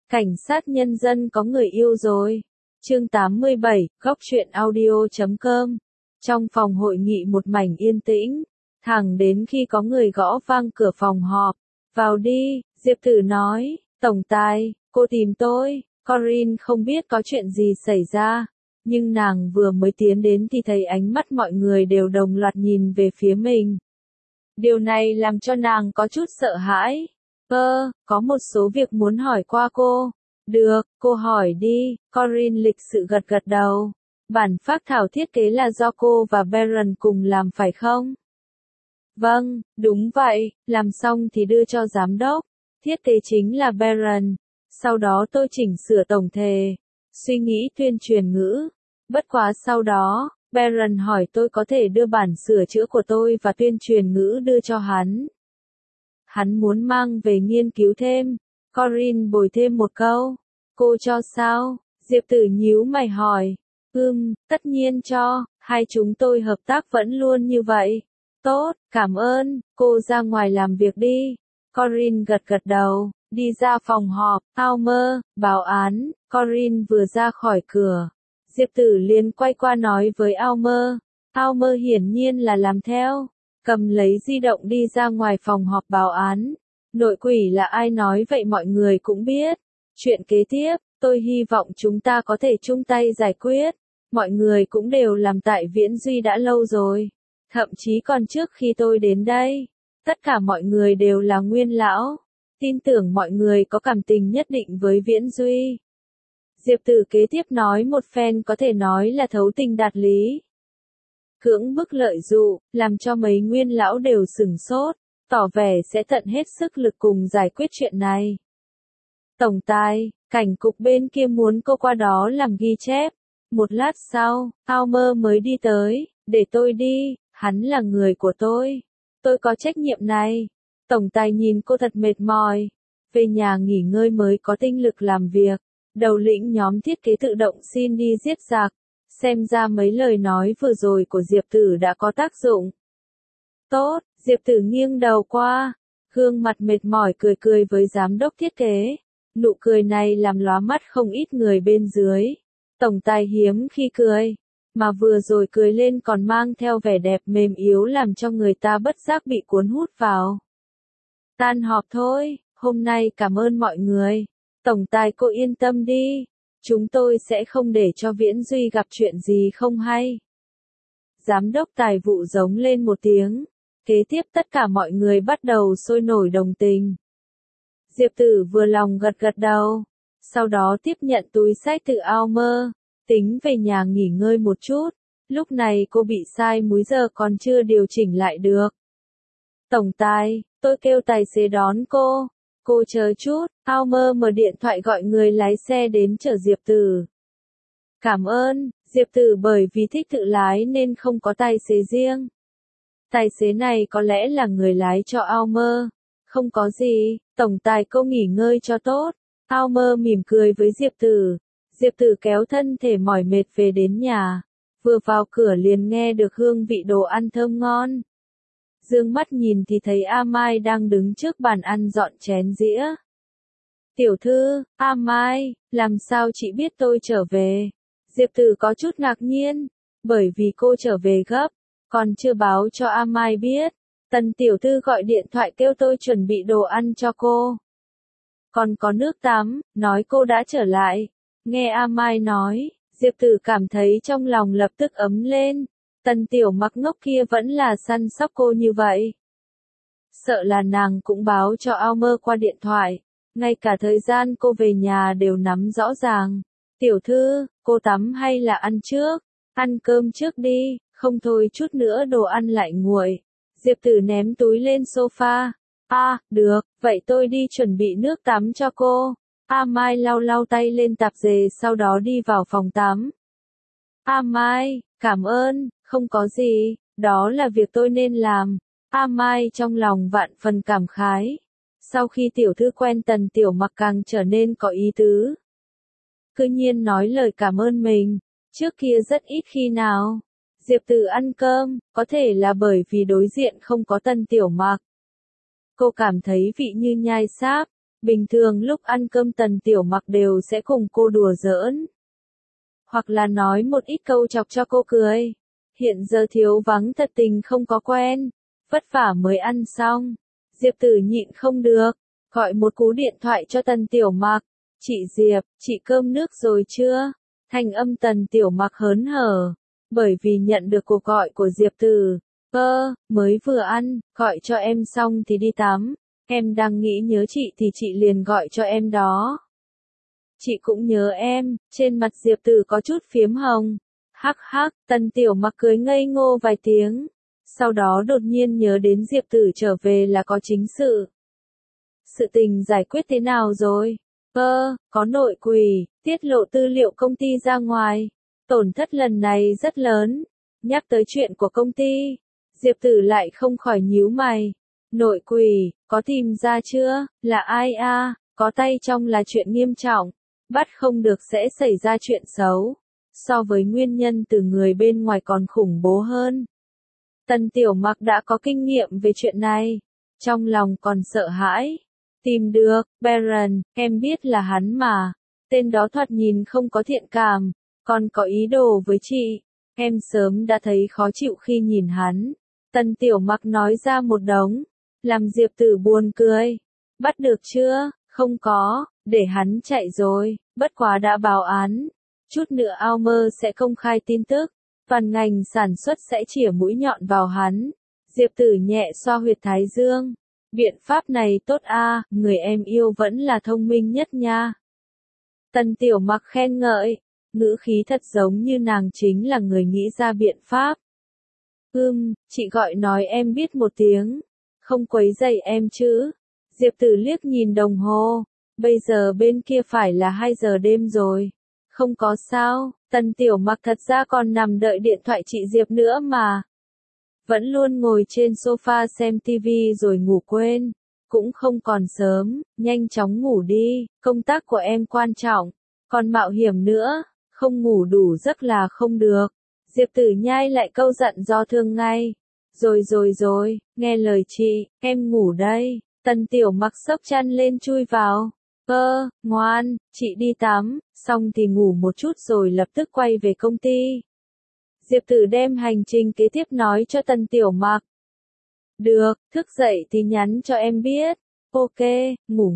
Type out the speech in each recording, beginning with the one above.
Cảnh sát nhân dân có người yêu rồi. Chương 87, góc truyện audio.com. Trong phòng hội nghị một mảnh yên tĩnh, thẳng đến khi có người gõ vang cửa phòng họp. Vào đi, Diệp Tử nói, tổng tài, cô tìm tôi. Corinne không biết có chuyện gì xảy ra, nhưng nàng vừa mới tiến đến thì thấy ánh mắt mọi người đều đồng loạt nhìn về phía mình. Điều này làm cho nàng có chút sợ hãi. Có một số việc muốn hỏi qua cô. Được, cô hỏi đi. Corinne lịch sự gật gật đầu. Bản phác thảo thiết kế là do cô và Baron cùng làm phải không? Vâng, đúng vậy, làm xong thì đưa cho giám đốc. Thiết kế chính là Baron. Sau đó tôi chỉnh sửa tổng thể, suy nghĩ tuyên truyền ngữ. Bất quá sau đó, Baron hỏi tôi có thể đưa bản sửa chữa của tôi và tuyên truyền ngữ đưa cho hắn. Hắn muốn mang về nghiên cứu thêm. Corinne bồi thêm một câu. Cô cho sao? Diệp Tử nhíu mày hỏi. Tất nhiên cho, hai chúng tôi hợp tác vẫn luôn như vậy. Tốt, cảm ơn, cô ra ngoài làm việc đi. Corinne gật gật đầu, đi ra phòng họp. Almer, báo án. Corinne vừa ra khỏi cửa, Diệp Tử liền quay qua nói với Almer. Almer hiển nhiên là làm theo, cầm lấy di động đi ra ngoài phòng họp báo án. Nội quỷ là ai nói vậy mọi người cũng biết. Chuyện kế tiếp, tôi hy vọng chúng ta có thể chung tay giải quyết. Mọi người cũng đều làm tại Viễn Duy đã lâu rồi. Thậm chí còn trước khi tôi đến đây, tất cả mọi người đều là nguyên lão. Tin tưởng mọi người có cảm tình nhất định với Viễn Duy. Diệp Tử kế tiếp nói một phen có thể nói là thấu tình đạt lý. Cưỡng bức lợi dụ, làm cho mấy nguyên lão đều sửng sốt, tỏ vẻ sẽ tận hết sức lực cùng giải quyết chuyện này. Tổng tài, cảnh cục bên kia muốn cô qua đó làm ghi chép. Một lát sau, Almer mới đi tới, để tôi đi, hắn là người của tôi có trách nhiệm này. Tổng tài nhìn cô thật mệt mỏi, về nhà nghỉ ngơi mới có tinh lực làm việc. Đầu lĩnh nhóm thiết kế tự động xin đi giết giặc, xem ra mấy lời nói vừa rồi của Diệp Tử đã có tác dụng. Tốt, Diệp Tử nghiêng đầu qua, gương mặt mệt mỏi cười cười với giám đốc thiết kế. Nụ cười này làm lóa mắt không ít người bên dưới. Tổng tài hiếm khi cười, mà vừa rồi cười lên còn mang theo vẻ đẹp mềm yếu làm cho người ta bất giác bị cuốn hút vào. Tan họp thôi, hôm nay cảm ơn mọi người. Tổng tài cô yên tâm đi, chúng tôi sẽ không để cho Viễn Duy gặp chuyện gì không hay. Giám đốc tài vụ giống lên một tiếng, kế tiếp tất cả mọi người bắt đầu sôi nổi đồng tình. Diệp Tử vừa lòng gật gật đầu, sau đó tiếp nhận túi xách từ Almer, tính về nhà nghỉ ngơi một chút. Lúc này cô bị sai múi giờ còn chưa điều chỉnh lại được. Tổng tài, tôi kêu tài xế đón cô. Cô chờ chút, Almer mở điện thoại gọi người lái xe đến chở Diệp Tử. Cảm ơn, Diệp Tử bởi vì thích tự lái nên không có tài xế riêng. Tài xế này có lẽ là người lái cho Almer. Không có gì, tổng tài cô nghỉ ngơi cho tốt. Almer mỉm cười với Diệp Tử. Diệp Tử kéo thân thể mỏi mệt về đến nhà. Vừa vào cửa liền nghe được hương vị đồ ăn thơm ngon. Dương mắt nhìn thì thấy A Mai đang đứng trước bàn ăn dọn chén dĩa. Tiểu thư, A Mai, làm sao chị biết tôi trở về? Diệp Tử có chút ngạc nhiên, bởi vì cô trở về gấp, còn chưa báo cho A Mai biết. Tần tiểu thư gọi điện thoại kêu tôi chuẩn bị đồ ăn cho cô. Còn có nước tắm, nói cô đã trở lại. Nghe A Mai nói, Diệp Tử cảm thấy trong lòng lập tức ấm lên. Tần tiểu mặc ngốc kia vẫn là săn sóc cô như vậy. Sợ là nàng cũng báo cho Almer qua điện thoại. Ngay cả thời gian cô về nhà đều nắm rõ ràng. Tiểu thư, cô tắm hay là ăn trước? Ăn cơm trước đi, không thôi chút nữa đồ ăn lại nguội. Diệp Tử ném túi lên sofa. Được, vậy tôi đi chuẩn bị nước tắm cho cô. A Mai lau lau tay lên tạp dề sau đó đi vào phòng tắm. A Mai, cảm ơn, không có gì, đó là việc tôi nên làm. A Mai trong lòng vạn phần cảm khái. Sau khi tiểu thư quen Tần Tiểu Mặc càng trở nên có ý tứ. Cứ nhiên nói lời cảm ơn mình, trước kia rất ít khi nào. Diệp Tử ăn cơm, có thể là bởi vì đối diện không có Tần Tiểu Mặc. Cô cảm thấy vị như nhai sáp, Bình thường lúc ăn cơm Tần Tiểu Mặc đều sẽ cùng cô đùa giỡn. Hoặc là nói một ít câu chọc cho cô cười. Hiện giờ thiếu vắng thật tình không có quen. Vất vả mới ăn xong. Diệp Tử nhịn không được. Gọi một cú điện thoại cho Tần Tiểu Mặc. Chị Diệp, chị cơm nước rồi chưa? Thanh âm Tần Tiểu Mặc hớn hở. Bởi vì nhận được cuộc gọi của Diệp Tử. Mới vừa ăn, gọi cho em xong thì đi tắm. Em đang nghĩ nhớ chị thì chị liền gọi cho em đó. Chị cũng nhớ em, trên mặt Diệp Tử có chút phiếm hồng. Hắc hắc, Tần Tiểu Mặc cười ngây ngô vài tiếng. Sau đó đột nhiên nhớ đến Diệp Tử trở về là có chính sự. Sự tình giải quyết thế nào rồi? Có nội quỷ, tiết lộ tư liệu công ty ra ngoài. Tổn thất lần này rất lớn. Nhắc tới chuyện của công ty, Diệp Tử lại không khỏi nhíu mày. Nội quỷ, có tìm ra chưa? Là ai a? Có tay trong là chuyện nghiêm trọng. Bắt không được sẽ xảy ra chuyện xấu. So với nguyên nhân từ người bên ngoài còn khủng bố hơn. Tần Tiểu Mặc đã có kinh nghiệm về chuyện này. Trong lòng còn sợ hãi. Tìm được, Baron, em biết là hắn mà. Tên đó thoạt nhìn không có thiện cảm. Còn có ý đồ với chị. Em sớm đã thấy khó chịu khi nhìn hắn. Tần Tiểu Mặc nói ra một đống. Làm Diệp Tử buồn cười. Bắt được chưa? Không có, để hắn chạy rồi, bất quá đã báo án. Chút nữa Almer sẽ công khai tin tức. Toàn ngành sản xuất sẽ chĩa mũi nhọn vào hắn. Diệp Tử nhẹ xoa huyệt thái dương. Biện pháp này tốt a, người em yêu vẫn là thông minh nhất nha. Tần Tiểu Mặc khen ngợi. Ngữ khí thật giống như nàng chính là người nghĩ ra biện pháp. Chị gọi nói em biết một tiếng. Không quấy rầy em chứ. Diệp Tử liếc nhìn đồng hồ. Bây giờ bên kia phải là 2 giờ đêm rồi. Không có sao, Tần Tiểu Mặc thật ra còn nằm đợi điện thoại chị Diệp nữa mà. Vẫn luôn ngồi trên sofa xem tivi rồi ngủ quên. Cũng không còn sớm, nhanh chóng ngủ đi, công tác của em quan trọng. Còn mạo hiểm nữa, không ngủ đủ giấc là không được. Diệp Tử nhai lại câu giận do thương ngay. Rồi, nghe lời chị, em ngủ đây. Tần Tiểu Mặc xốc chăn lên chui vào. Ngoan, chị đi tắm, xong thì ngủ một chút rồi lập tức quay về công ty. Diệp Tử đem hành trình kế tiếp nói cho Tần Tiểu Mặc. Được, thức dậy thì nhắn cho em biết. Ok, ngủ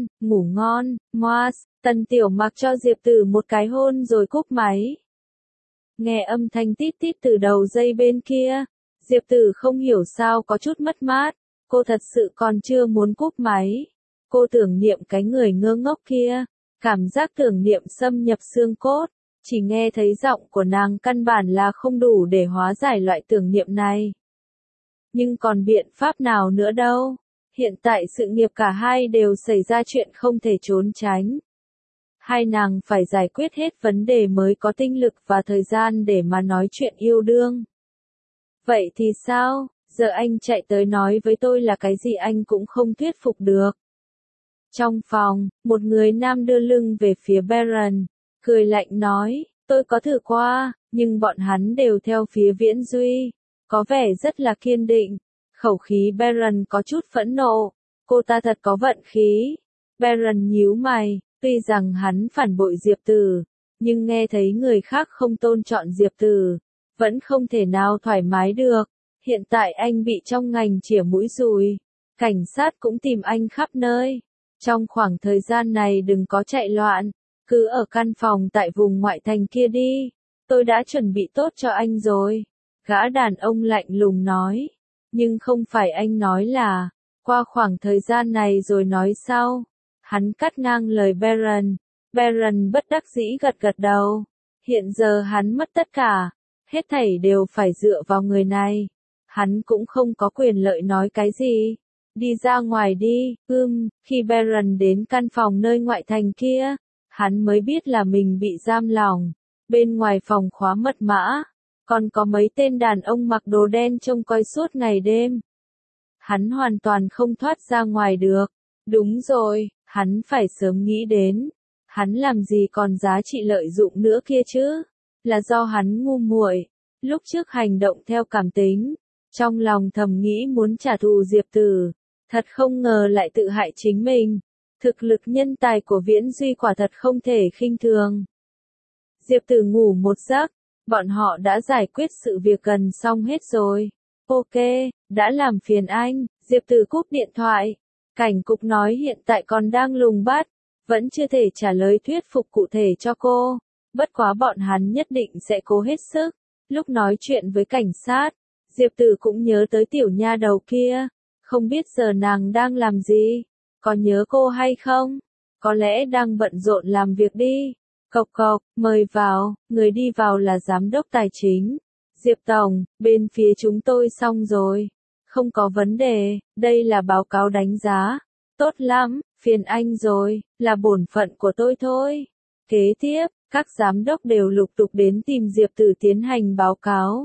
ngon, Moas. Tần Tiểu Mặc cho Diệp Tử một cái hôn rồi cúp máy. Nghe âm thanh tít tít từ đầu dây bên kia. Diệp Tử không hiểu sao có chút mất mát. Cô thật sự còn chưa muốn cúp máy. Cô tưởng niệm cái người ngơ ngốc kia. Cảm giác tưởng niệm xâm nhập xương cốt. Chỉ nghe thấy giọng của nàng căn bản là không đủ để hóa giải loại tưởng niệm này. Nhưng còn biện pháp nào nữa đâu. Hiện tại sự nghiệp cả hai đều xảy ra chuyện không thể trốn tránh. Hai nàng phải giải quyết hết vấn đề mới có tinh lực và thời gian để mà nói chuyện yêu đương. Vậy thì sao? Giờ anh chạy tới nói với tôi là cái gì anh cũng không thuyết phục được. Trong phòng, một người nam đưa lưng về phía Baron, cười lạnh nói, tôi có thử qua, nhưng bọn hắn đều theo phía Viễn Duy, có vẻ rất là kiên định. Khẩu khí Baron có chút phẫn nộ, cô ta thật có vận khí. Baron nhíu mày, tuy rằng hắn phản bội Diệp Tử, nhưng nghe thấy người khác không tôn trọng Diệp Tử, vẫn không thể nào thoải mái được. Hiện tại anh bị trong ngành chĩa mũi dùi, cảnh sát cũng tìm anh khắp nơi. Trong khoảng thời gian này đừng có chạy loạn, cứ ở căn phòng tại vùng ngoại thành kia đi. Tôi đã chuẩn bị tốt cho anh rồi. Gã đàn ông lạnh lùng nói. Nhưng không phải anh nói là, qua khoảng thời gian này rồi nói sau. Hắn cắt ngang lời Baron. Baron bất đắc dĩ gật gật đầu. Hiện giờ hắn mất tất cả. Hết thảy đều phải dựa vào người này. Hắn cũng không có quyền lợi nói cái gì. Đi ra ngoài đi, khi Baron đến căn phòng nơi ngoại thành kia, hắn mới biết là mình bị giam lỏng. Bên ngoài phòng khóa mật mã, còn có mấy tên đàn ông mặc đồ đen trông coi suốt ngày đêm. Hắn hoàn toàn không thoát ra ngoài được. Đúng rồi, hắn phải sớm nghĩ đến. Hắn làm gì còn giá trị lợi dụng nữa kia chứ? Là do hắn ngu muội, lúc trước hành động theo cảm tính, trong lòng thầm nghĩ muốn trả thù Diệp Tử. Thật không ngờ lại tự hại chính mình. Thực lực nhân tài của Viễn Duy quả thật không thể khinh thường. Diệp Tử ngủ một giấc, bọn họ đã giải quyết sự việc gần xong hết rồi. Ok, đã làm phiền anh, Diệp Tử cúp điện thoại. Cảnh cục nói hiện tại còn đang lùng bắt, vẫn chưa thể trả lời thuyết phục cụ thể cho cô. Bất quá bọn hắn nhất định sẽ cố hết sức. Lúc nói chuyện với cảnh sát, Diệp Tử cũng nhớ tới tiểu nha đầu kia. Không biết giờ nàng đang làm gì? Có nhớ cô hay không? Có lẽ đang bận rộn làm việc đi. Cộc cộc, mời vào, người đi vào là giám đốc tài chính. Diệp Tổng, bên phía chúng tôi xong rồi. Không có vấn đề, đây là báo cáo đánh giá. Tốt lắm, phiền anh rồi, là bổn phận của tôi thôi. Kế tiếp, các giám đốc đều lục tục đến tìm Diệp Tử tiến hành báo cáo.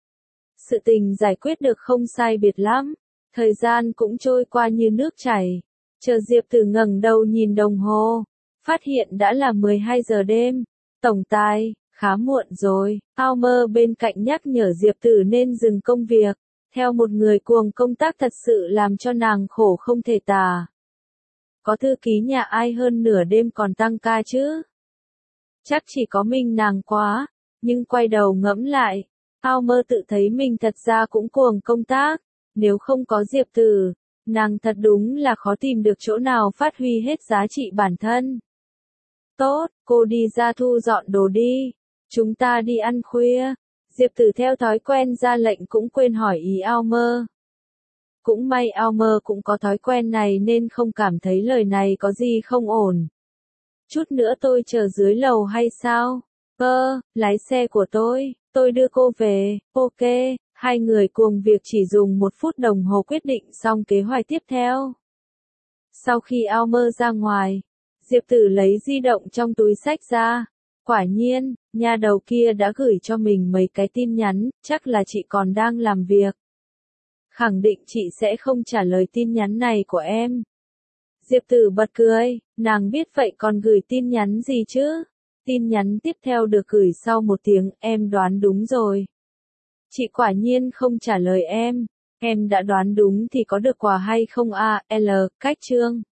Sự tình giải quyết được không sai biệt lắm, thời gian cũng trôi qua như nước chảy. Chờ Diệp Tử ngẩng đầu nhìn đồng hồ, phát hiện đã là 12 giờ đêm. Tổng tài, khá muộn rồi. Almer bên cạnh nhắc nhở Diệp Tử nên dừng công việc. Theo một người cuồng công tác thật sự làm cho nàng khổ không thể tả. Có thư ký nhà ai hơn nửa đêm còn tăng ca chứ? Chắc chỉ có mình nàng quá. Nhưng quay đầu ngẫm lại, Almer tự thấy mình thật ra cũng cuồng công tác. Nếu không có Diệp Tử, nàng thật đúng là khó tìm được chỗ nào phát huy hết giá trị bản thân. Tốt, cô đi ra thu dọn đồ đi. Chúng ta đi ăn khuya. Diệp Tử theo thói quen ra lệnh cũng quên hỏi ý Almer. Cũng may Almer cũng có thói quen này nên không cảm thấy lời này có gì không ổn. Chút nữa tôi chờ dưới lầu hay sao? Lái xe của tôi đưa cô về. Ok, hai người cùng việc chỉ dùng 1 phút đồng hồ quyết định xong kế hoạch tiếp theo. Sau khi Almer ra ngoài, Diệp Tử lấy di động trong túi xách ra. Quả nhiên, nha đầu kia đã gửi cho mình mấy cái tin nhắn, chắc là chị còn đang làm việc. Khẳng định chị sẽ không trả lời tin nhắn này của em. Diệp Tử bật cười, nàng biết vậy còn gửi tin nhắn gì chứ? Tin nhắn tiếp theo được gửi sau 1 tiếng, em đoán đúng rồi. Chị quả nhiên không trả lời em đã đoán đúng thì có được quà hay không a? Cách chương.